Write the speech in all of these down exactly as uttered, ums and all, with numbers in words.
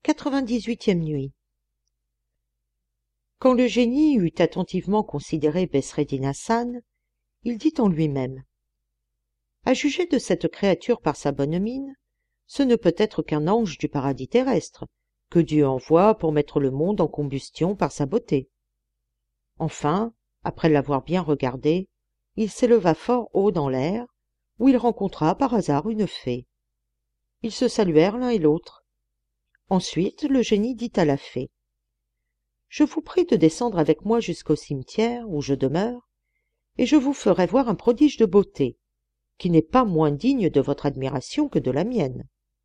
quatre-vingt-dix-huitième nuit. Quand le génie eut attentivement considéré Bedreddin Hassan, il dit en lui-même: à juger de cette créature par sa bonne mine, ce ne peut être qu'un ange du paradis terrestre, que Dieu envoie pour mettre le monde en combustion par sa beauté. Enfin, après l'avoir bien regardé, il s'éleva fort haut dans l'air, où il rencontra par hasard une fée. Ils se saluèrent l'un et l'autre. Ensuite le génie dit à la fée: je vous prie de descendre avec moi jusqu'au cimetière où je demeure, et je vous ferai voir un prodige de beauté, qui n'est pas moins digne de votre admiration que de la mienne.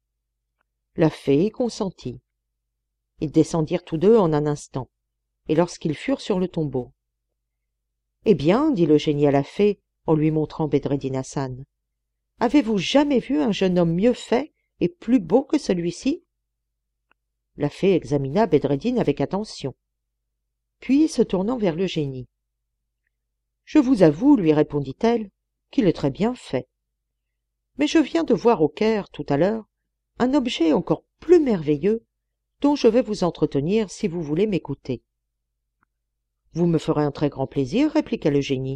La fée y consentit. Ils descendirent tous deux en un instant, et lorsqu'ils furent sur le tombeau: eh bien, dit le génie à la fée, en lui montrant Bedreddin Hassan, avez-vous jamais vu un jeune homme mieux fait et plus beau que celui-ci? La fée examina Bedreddin avec attention, puis se tournant vers le génie: je vous avoue, lui répondit-elle, qu'il est très bien fait. Mais je viens de voir au Caire, tout à l'heure, un objet encore plus merveilleux, dont je vais vous entretenir si vous voulez m'écouter. Vous me ferez un très grand plaisir, répliqua le génie.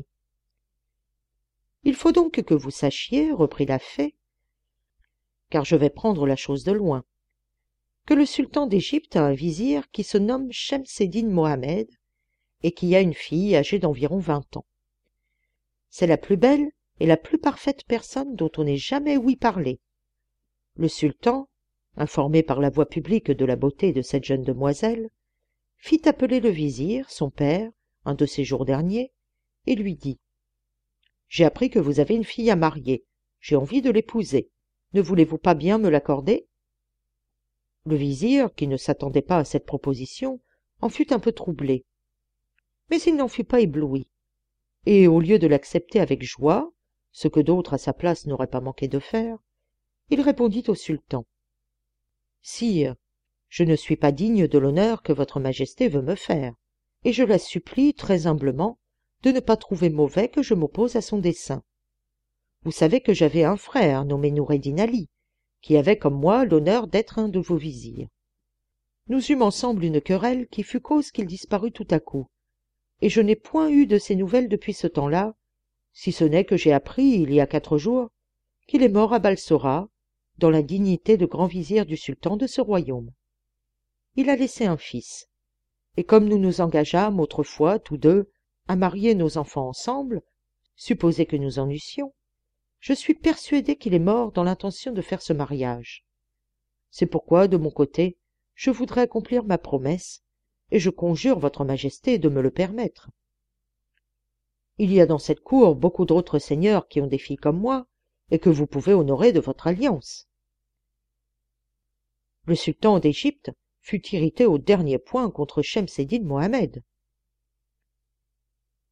Il faut donc que vous sachiez, reprit la fée, car je vais prendre la chose de loin, que le sultan d'Égypte a un vizir qui se nomme Shemseddin Mohammed et qui a une fille âgée d'environ vingt ans. C'est la plus belle et la plus parfaite personne dont on ait jamais ouï parler. Le sultan, informé par la voix publique de la beauté de cette jeune demoiselle, fit appeler le vizir, son père, un de ces jours derniers, et lui dit: j'ai appris que vous avez une fille à marier, j'ai envie de l'épouser, ne voulez-vous pas bien me l'accorder? Le vizir, qui ne s'attendait pas à cette proposition, en fut un peu troublé, mais il n'en fut pas ébloui, et au lieu de l'accepter avec joie, ce que d'autres à sa place n'auraient pas manqué de faire, il répondit au sultan: sire, je ne suis pas digne de l'honneur que votre majesté veut me faire, et je la supplie très humblement de ne pas trouver mauvais que je m'oppose à son dessein. Vous savez que j'avais un frère nommé Noureddin Ali, qui avait comme moi l'honneur d'être un de vos vizirs. Nous eûmes ensemble une querelle qui fut cause qu'il disparut tout à coup, et je n'ai point eu de ses nouvelles depuis ce temps-là, si ce n'est que j'ai appris, il y a quatre jours, qu'il est mort à Balsora, dans la dignité de grand vizir du sultan de ce royaume. Il a laissé un fils, et comme nous nous engageâmes autrefois, tous deux, à marier nos enfants ensemble, supposé que nous en eussions, je suis persuadé qu'il est mort dans l'intention de faire ce mariage. C'est pourquoi, de mon côté, je voudrais accomplir ma promesse, et je conjure votre majesté de me le permettre. Il y a dans cette cour beaucoup d'autres seigneurs qui ont des filles comme moi, et que vous pouvez honorer de votre alliance. Le sultan d'Égypte fut irrité au dernier point contre Shemseddin Mohammed.